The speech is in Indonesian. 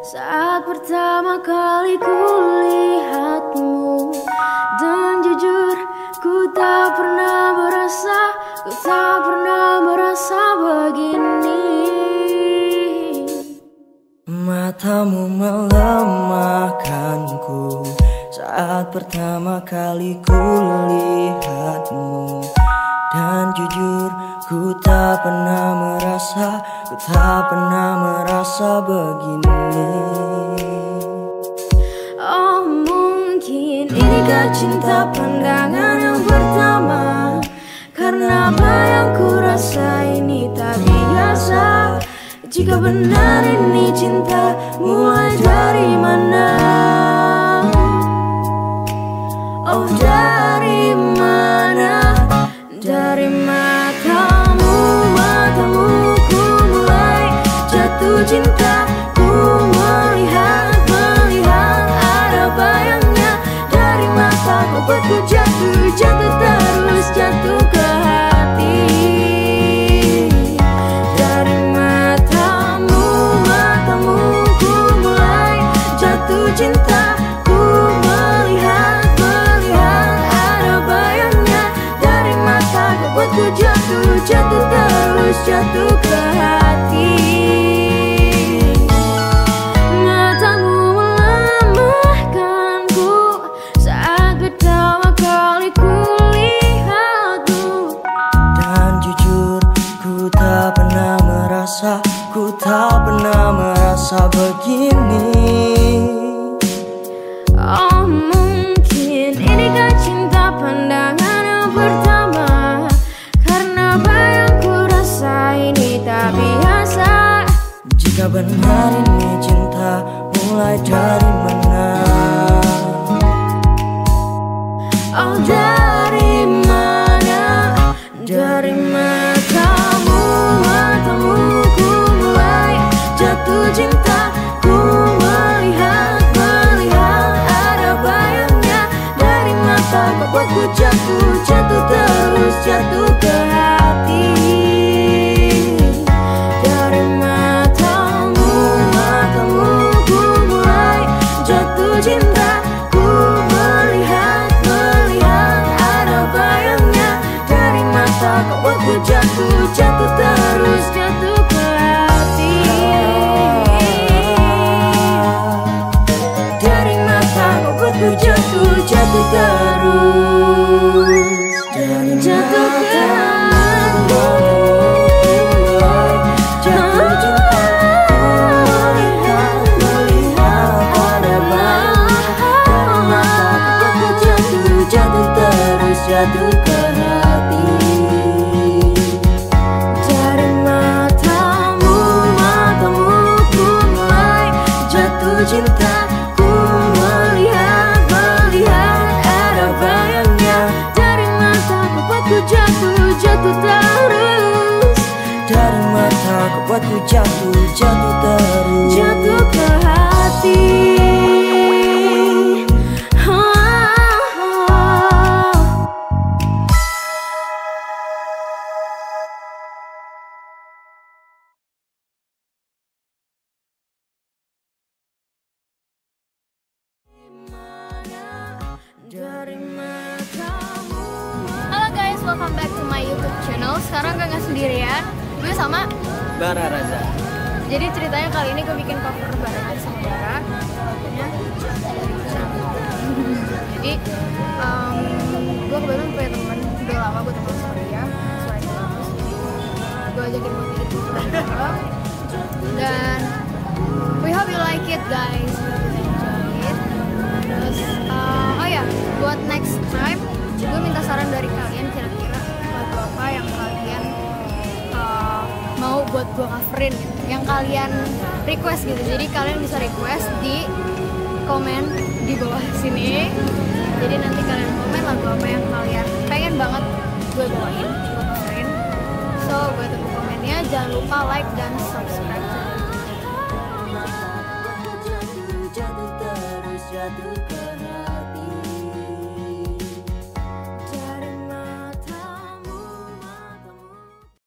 Saat pertama kali kulihatmu, dan jujur ku tak pernah merasa begini. Matamu melemahkanku saat pertama kali kulihatmu, dan jujur ku tak pernah merasa begini. Oh mungkin inikah cinta pandangan yang pertama, karena apa yang ku rasa ini tak biasa. Jika benar ini cinta, mulai dari mana? Oh dari mana? Dari matamu ku mulai jatuh cinta. Ku melihat ada bayangnya. Dari mata kau buatku jatuh terus jatuh ke hati. Dari matamu ku mulai jatuh cinta. Ku melihat ada bayangnya. Dari mata kau buatku jatuh terus jatuh ke hati. Matamu melemahkanku saat pertama kali kulihatmu, Dan jujur ku tak pernah merasa begini. oh mungkin inikah cinta pandangan yang pertama, karena apa yang ku rasa ini tak biasa. Jika benar ini cinta, mulai dari mana? Oh dari mana? Dari matamu ku mulai jatuh cinta. Ku melihat ada bayangnya. Dari mata kau buatku jatuh terus jatuh ke hati. Dari matamu ku mulai jatuh cinta. Ku melihat ada bayangnya. Dari mata kau buatku jatuh terus jatuh ke hati. Dari mata kau buatku jatuh terus jatuh ke hati. Jatuh cinta, melihat ada bayangnya. Dari mata kau buatku jatuh terus jatuh ke hati. Dari matamu ku mulai jatuh cinta. Ku melihat ada bayangnya. Dari mata kau buatku jatuh terus. Dari mata kau buatku jatuh terus Jatuh ke hati. Halo guys, welcome back to my YouTube channel. Sekarang gue nggak sendirian, gue sama Bara Raza. Jadi ceritanya kali ini gue bikin cover bareng sama Bara. Jadi gue kebetulan punya teman, udah lama gue teman sama dia, selain kampus. Jadi gue ajakin buat bikin cover bareng. Dan we hope you like it guys, we hope you enjoy it. Terus oh ya, buat next time gue minta saran dari kalian, kira-kira lagu apa yang kalian mau buat gue coverin gitu, yang kalian request gitu. Jadi kalian bisa request di komen di bawah sini. Jadi nanti kalian komen lagu apa yang kalian pengen banget gue bawain, gue coverin. So gue tunggu komennya, jangan lupa like dan subscribe channel. Jatuh terus jatuh ke hati.